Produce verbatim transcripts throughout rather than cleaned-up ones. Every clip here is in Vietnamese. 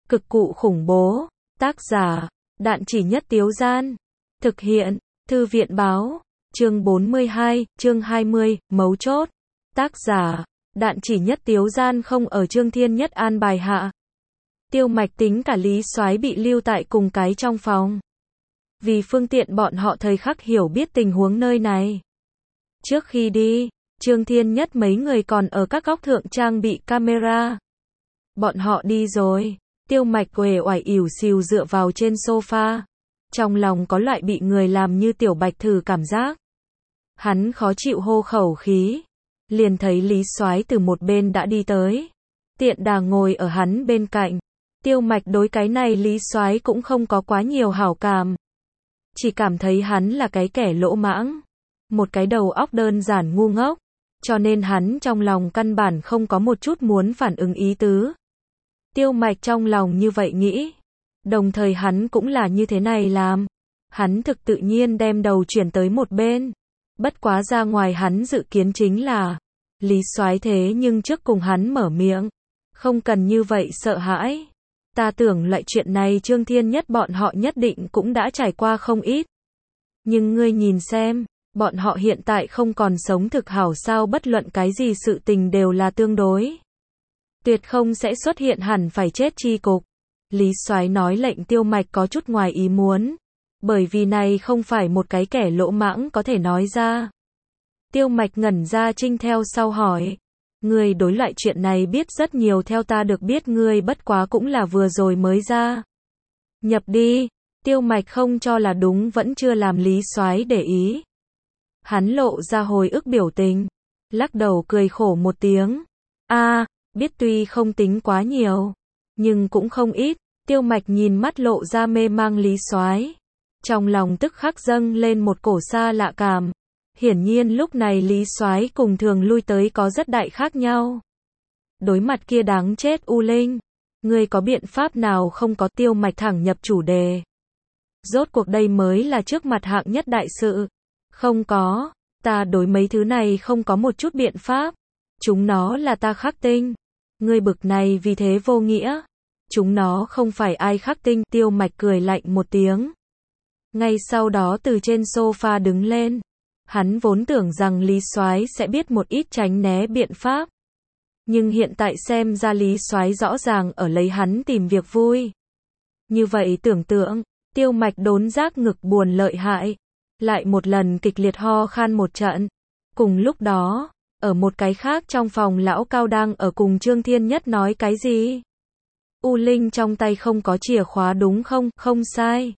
Cực cụ khủng bố. Tác giả, Đạn Chỉ Nhất Tiếu Gian. Thực hiện, Thư viện Báo. Chương bốn mươi hai, chương hai mươi, mấu chốt. Tác giả, Đạn Chỉ Nhất Tiếu Gian không ở Trương Thiên Nhất an bài hạ. Tiêu Mạch tính cả Lý Soái bị lưu tại cùng cái trong phòng. Vì phương tiện bọn họ thời khắc hiểu biết tình huống nơi này. Trước khi đi, Trương Thiên Nhất mấy người còn ở các góc thượng trang bị camera. Bọn họ đi rồi, Tiêu Mạch uể oải ỉu xìu dựa vào trên sofa. Trong lòng có loại bị người làm như tiểu bạch thử cảm giác. Hắn khó chịu hô khẩu khí. Liền thấy Lý Soái từ một bên đã đi tới. Tiện đà ngồi ở hắn bên cạnh. Tiêu Mạch đối cái này Lý Soái cũng không có quá nhiều hảo cảm. Chỉ cảm thấy hắn là cái kẻ lỗ mãng. Một cái đầu óc đơn giản ngu ngốc. Cho nên hắn trong lòng căn bản không có một chút muốn phản ứng ý tứ. Tiêu Mạch trong lòng như vậy nghĩ. Đồng thời hắn cũng là như thế này làm. Hắn thực tự nhiên đem đầu chuyển tới một bên. Bất quá ra ngoài hắn dự kiến chính là Lý Soái thế nhưng trước cùng hắn mở miệng. Không cần như vậy sợ hãi. Ta tưởng loại chuyện này Trương Thiên Nhất bọn họ nhất định cũng đã trải qua không ít. Nhưng ngươi nhìn xem, bọn họ hiện tại không còn sống thực hảo sao, bất luận cái gì sự tình đều là tương đối. Tuyệt không sẽ xuất hiện hẳn phải chết chi cục. Lý Soái nói lệnh Tiêu Mạch có chút ngoài ý muốn. Bởi vì này không phải một cái kẻ lỗ mãng có thể nói ra. Tiêu Mạch ngẩn ra trinh theo sau hỏi. Ngươi đối loại chuyện này biết rất nhiều, theo ta được biết ngươi bất quá cũng là vừa rồi mới ra. Nhập đi. Tiêu Mạch không cho là đúng vẫn chưa làm Lý Soái để ý. Hắn lộ ra hồi ức biểu tình. Lắc đầu cười khổ một tiếng. A, biết tuy không tính quá nhiều. Nhưng cũng không ít. Tiêu Mạch nhìn mắt lộ ra mê mang Lý Soái. Trong lòng tức khắc dâng lên một cổ xa lạ cảm. Hiển nhiên lúc này Lý Soái cùng thường lui tới có rất đại khác nhau. Đối mặt kia đáng chết U Linh. Ngươi có biện pháp nào không? Có. Tiêu Mạch thẳng nhập chủ đề. Rốt cuộc đây mới là trước mặt hạng nhất đại sự. Không có. Ta đối mấy thứ này không có một chút biện pháp. Chúng nó là ta khắc tinh. Ngươi bực này vì thế vô nghĩa. Chúng nó không phải ai khắc tinh. Tiêu Mạch cười lạnh một tiếng. Ngay sau đó từ trên sofa đứng lên. Hắn vốn tưởng rằng Lý Soái sẽ biết một ít tránh né biện pháp. Nhưng hiện tại xem ra Lý Soái rõ ràng ở lấy hắn tìm việc vui. Như vậy tưởng tượng, Tiêu Mạch đốn giác ngực buồn lợi hại. Lại một lần kịch liệt ho khan một trận. Cùng lúc đó, ở một cái khác trong phòng lão Cao đang ở cùng Trương Thiên Nhất nói cái gì? U Linh trong tay không có chìa khóa đúng không? Không sai.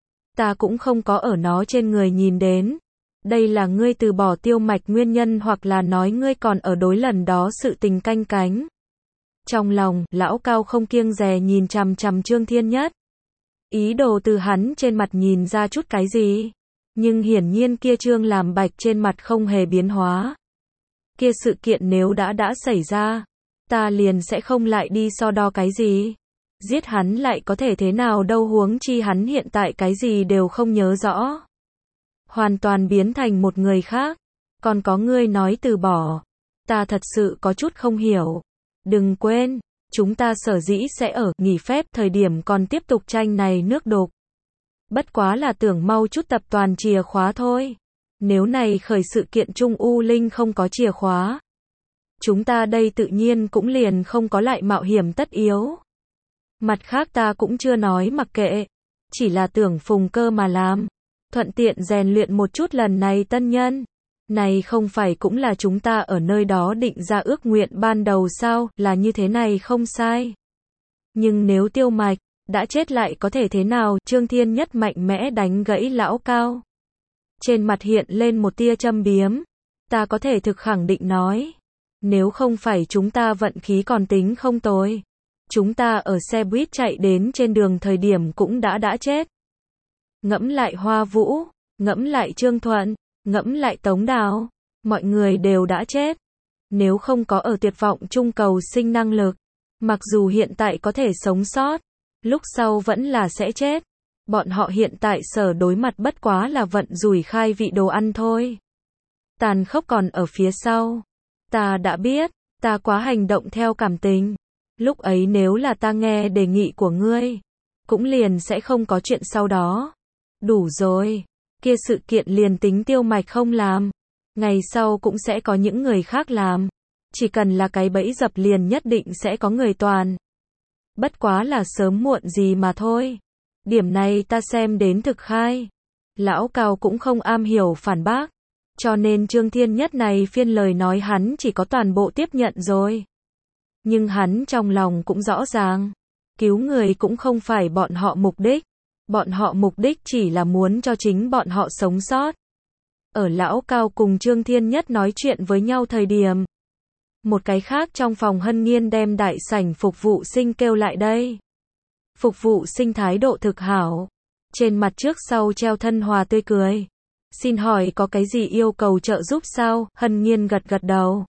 Ta cũng không có ở nó trên người nhìn đến. Đây là ngươi từ bỏ Tiêu Mạch nguyên nhân, hoặc là nói ngươi còn ở đối lần đó sự tình canh cánh. Trong lòng, lão Cao không kiêng dè nhìn chằm chằm Trương Thiên Nhất. Ý đồ từ hắn trên mặt nhìn ra chút cái gì. Nhưng hiển nhiên kia trương làm bạch trên mặt không hề biến hóa. Kia sự kiện nếu đã đã xảy ra, ta liền sẽ không lại đi so đo cái gì. Giết hắn lại có thể thế nào đâu, huống chi hắn hiện tại cái gì đều không nhớ rõ. Hoàn toàn biến thành một người khác. Còn có ngươi nói từ bỏ. Ta thật sự có chút không hiểu. Đừng quên, chúng ta sở dĩ sẽ ở nghỉ phép thời điểm còn tiếp tục tranh này nước đục. Bất quá là tưởng mau chút tập toàn chìa khóa thôi. Nếu này khởi sự kiện Trung U Linh không có chìa khóa, chúng ta đây tự nhiên cũng liền không có lại mạo hiểm tất yếu. Mặt khác ta cũng chưa nói mặc kệ. Chỉ là tưởng phùng cơ mà làm. Thuận tiện rèn luyện một chút lần này tân nhân. Này không phải cũng là chúng ta ở nơi đó định ra ước nguyện ban đầu sao, là như thế này không sai. Nhưng nếu Tiêu Mạch đã chết lại có thể thế nào? Trương Thiên Nhất mạnh mẽ đánh gãy lão Cao. Trên mặt hiện lên một tia châm biếm. Ta có thể thực khẳng định nói. Nếu không phải chúng ta vận khí còn tính không tồi. Chúng ta ở xe buýt chạy đến trên đường thời điểm cũng đã đã chết. Ngẫm lại Hoa Vũ, ngẫm lại Trương Thuận, ngẫm lại Tống Đào. Mọi người đều đã chết. Nếu không có ở tuyệt vọng chung cầu sinh năng lực. Mặc dù hiện tại có thể sống sót. Lúc sau vẫn là sẽ chết. Bọn họ hiện tại sở đối mặt bất quá là vận rủi khai vị đồ ăn thôi. Tàn khốc còn ở phía sau. Ta đã biết, ta quá hành động theo cảm tình. Lúc ấy nếu là ta nghe đề nghị của ngươi, cũng liền sẽ không có chuyện sau đó. Đủ rồi. Kia sự kiện liền tính Tiêu Mạch không làm, ngày sau cũng sẽ có những người khác làm. Chỉ cần là cái bẫy dập liền nhất định sẽ có người toàn. Bất quá là sớm muộn gì mà thôi. Điểm này ta xem đến thực khai. Lão Cao cũng không am hiểu phản bác. Cho nên Trương Thiên Nhất này phiên lời nói hắn chỉ có toàn bộ tiếp nhận rồi. Nhưng hắn trong lòng cũng rõ ràng. Cứu người cũng không phải bọn họ mục đích. Bọn họ mục đích chỉ là muốn cho chính bọn họ sống sót. Ở Lão Cao cùng Trương Thiên Nhất nói chuyện với nhau thời điểm. Một cái khác trong phòng Hân Nghiên đem đại sảnh phục vụ sinh kêu lại đây. Phục vụ sinh thái độ thực hảo. Trên mặt trước sau treo thân hòa tươi cười. Xin hỏi có cái gì yêu cầu trợ giúp sao? Hân Nghiên gật gật đầu.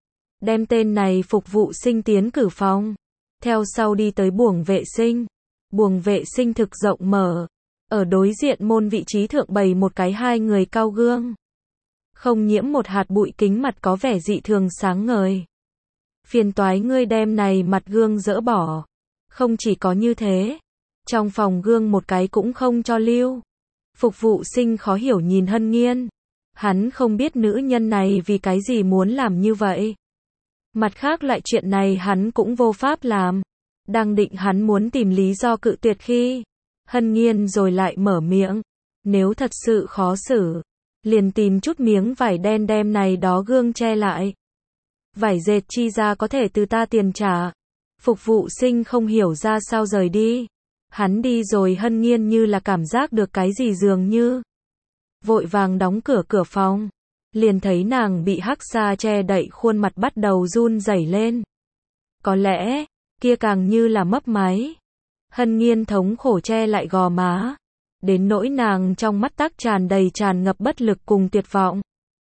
Đem tên này phục vụ sinh tiến cử phòng. Theo sau đi tới buồng vệ sinh. Buồng vệ sinh thực rộng mở. Ở đối diện môn vị trí thượng bày một cái hai người cao gương. Không nhiễm một hạt bụi, kính mặt có vẻ dị thường sáng ngời. Phiền toái ngươi đem này mặt gương dỡ bỏ. Không chỉ có như thế. Trong phòng gương một cái cũng không cho lưu. Phục vụ sinh khó hiểu nhìn Hân Nghiên. Hắn không biết nữ nhân này vì cái gì muốn làm như vậy. Mặt khác lại chuyện này hắn cũng vô pháp làm. Đang định hắn muốn tìm lý do cự tuyệt khi Hân Nghiên rồi lại mở miệng. Nếu thật sự khó xử, liền tìm chút miếng vải đen đem này đó gương che lại. Vải dệt chi ra có thể từ ta tiền trả. Phục vụ sinh không hiểu ra sao rời đi. Hắn đi rồi Hân Nghiên như là cảm giác được cái gì dường như. Vội vàng đóng cửa cửa phòng. Liền thấy nàng bị hắc xa che đậy khuôn mặt bắt đầu run rẩy lên. Có lẽ, kia càng như là mấp máy. Hân Nghiên thống khổ che lại gò má. Đến nỗi nàng trong mắt tác tràn đầy tràn ngập bất lực cùng tuyệt vọng.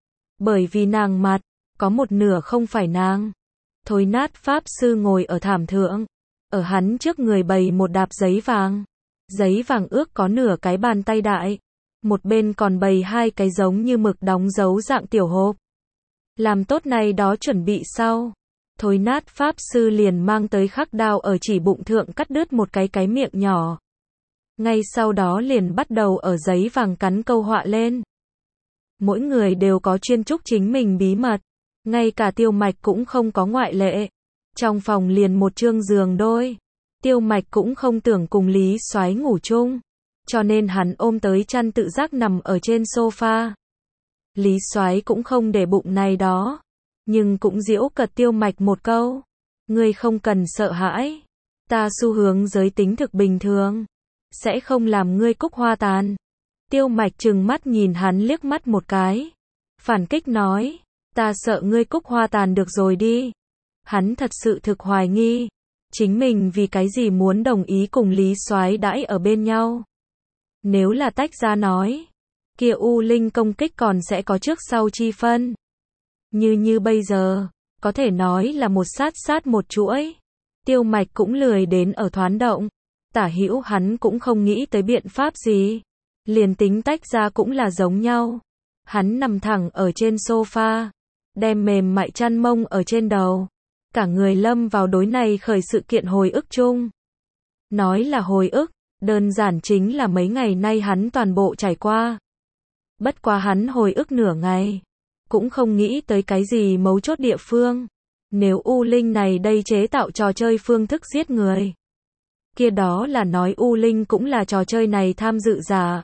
Bởi vì nàng mặt, có một nửa không phải nàng. Thối nát pháp sư ngồi ở thảm thượng. Ở hắn trước người bày một đạp giấy vàng. Giấy vàng ước có nửa cái bàn tay đại. Một bên còn bày hai cái giống như mực đóng dấu dạng tiểu hộp. Làm tốt này đó chuẩn bị sau. Thối nát pháp sư liền mang tới khắc đao ở chỉ bụng thượng cắt đứt một cái cái miệng nhỏ. Ngay sau đó liền bắt đầu ở giấy vàng cắn câu họa lên. Mỗi người đều có chuyên trúc chính mình bí mật. Ngay cả Tiêu Mạch cũng không có ngoại lệ. Trong phòng liền một chương giường đôi. Tiêu Mạch cũng không tưởng cùng Lý Soái ngủ chung. Cho nên hắn ôm tới chăn tự giác nằm ở trên sofa. Lý Soái cũng không để bụng này đó. Nhưng cũng giễu cợt Tiêu Mạch một câu. Ngươi không cần sợ hãi. Ta xu hướng giới tính thực bình thường. Sẽ không làm ngươi cúc hoa tàn. Tiêu Mạch trừng mắt nhìn hắn liếc mắt một cái. Phản kích nói. Ta sợ ngươi cúc hoa tàn được rồi đi. Hắn thật sự thực hoài nghi. Chính mình vì cái gì muốn đồng ý cùng Lý Soái đãi ở bên nhau. Nếu là tách ra nói. Kia U Linh công kích còn sẽ có trước sau chi phân. Như như bây giờ. Có thể nói là một sát sát một chuỗi. Tiêu Mạch cũng lười đến ở thoán động. Tả hữu hắn cũng không nghĩ tới biện pháp gì. Liền tính tách ra cũng là giống nhau. Hắn nằm thẳng ở trên sofa. Đem mềm mại chăn mông ở trên đầu. Cả người lâm vào đối này khởi sự kiện hồi ức chung. Nói là hồi ức, đơn giản chính là mấy ngày nay hắn toàn bộ trải qua. Bất quá hắn hồi ức nửa ngày. Cũng không nghĩ tới cái gì mấu chốt địa phương. Nếu U Linh này đây chế tạo trò chơi phương thức giết người. Kia đó là nói U Linh cũng là trò chơi này tham dự giả.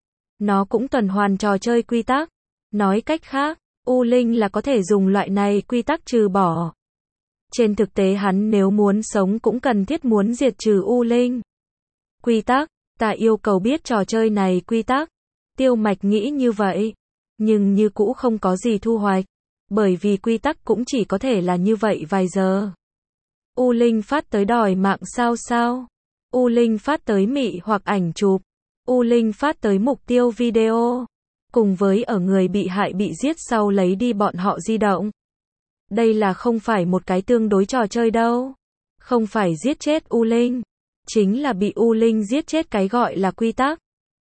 Nó cũng tuần hoàn trò chơi quy tắc. Nói cách khác, U Linh là có thể dùng loại này quy tắc trừ bỏ. Trên thực tế hắn nếu muốn sống cũng cần thiết muốn diệt trừ U Linh. Quy tắc, ta yêu cầu biết trò chơi này quy tắc. Tiêu Mạch nghĩ như vậy. Nhưng như cũ không có gì thu hoạch. Bởi vì quy tắc cũng chỉ có thể là như vậy vài giờ. U Linh phát tới đòi mạng sao sao. U Linh phát tới mị hoặc ảnh chụp. U Linh phát tới mục tiêu video. Cùng với ở người bị hại bị giết sau lấy đi bọn họ di động. Đây là không phải một cái tương đối trò chơi đâu. Không phải giết chết U Linh. Chính là bị U Linh giết chết cái gọi là quy tắc.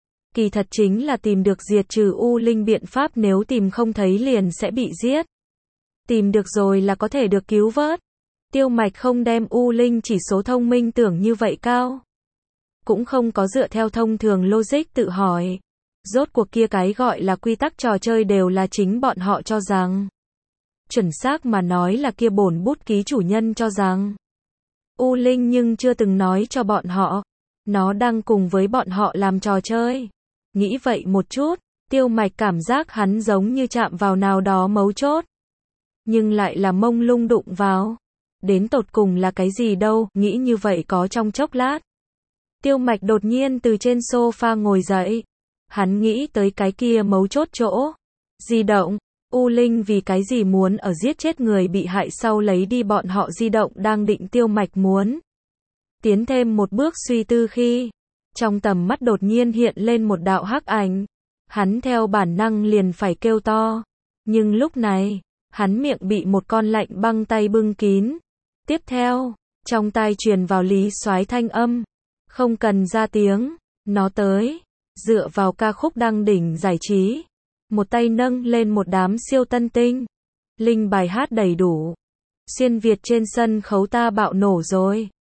Kỳ thật chính là tìm được diệt trừ U Linh biện pháp, nếu tìm không thấy liền sẽ bị giết. Tìm được rồi là có thể được cứu vớt. Tiêu Mạch không đem U Linh chỉ số thông minh tưởng như vậy cao. Cũng không có dựa theo thông thường logic tự hỏi. Rốt cuộc kia cái gọi là quy tắc trò chơi đều là chính bọn họ cho rằng. Chuẩn xác mà nói là kia bổn bút ký chủ nhân cho rằng. U Linh nhưng chưa từng nói cho bọn họ. Nó đang cùng với bọn họ làm trò chơi. Nghĩ vậy một chút, Tiêu Mạch cảm giác hắn giống như chạm vào nào đó mấu chốt. Nhưng lại là mông lung đụng vào. Đến tột cùng là cái gì đâu, nghĩ như vậy có trong chốc lát. Tiêu Mạch đột nhiên từ trên sofa ngồi dậy. Hắn nghĩ tới cái kia mấu chốt chỗ. Di động. U Linh vì cái gì muốn ở giết chết người bị hại sau lấy đi bọn họ di động đang định Tiêu Mạch muốn. Tiến thêm một bước suy tư khi. Trong tầm mắt đột nhiên hiện lên một đạo hắc ảnh. Hắn theo bản năng liền phải kêu to. Nhưng lúc này, hắn miệng bị một con lạnh băng tay bưng kín. Tiếp theo, trong tai truyền vào Lý Soái thanh âm. Không cần ra tiếng, nó tới. Dựa vào ca khúc đăng đỉnh giải trí. Một tay nâng lên một đám siêu tân tinh. Linh bài hát đầy đủ. Xuyên Việt trên sân khấu ta bạo nổ rồi.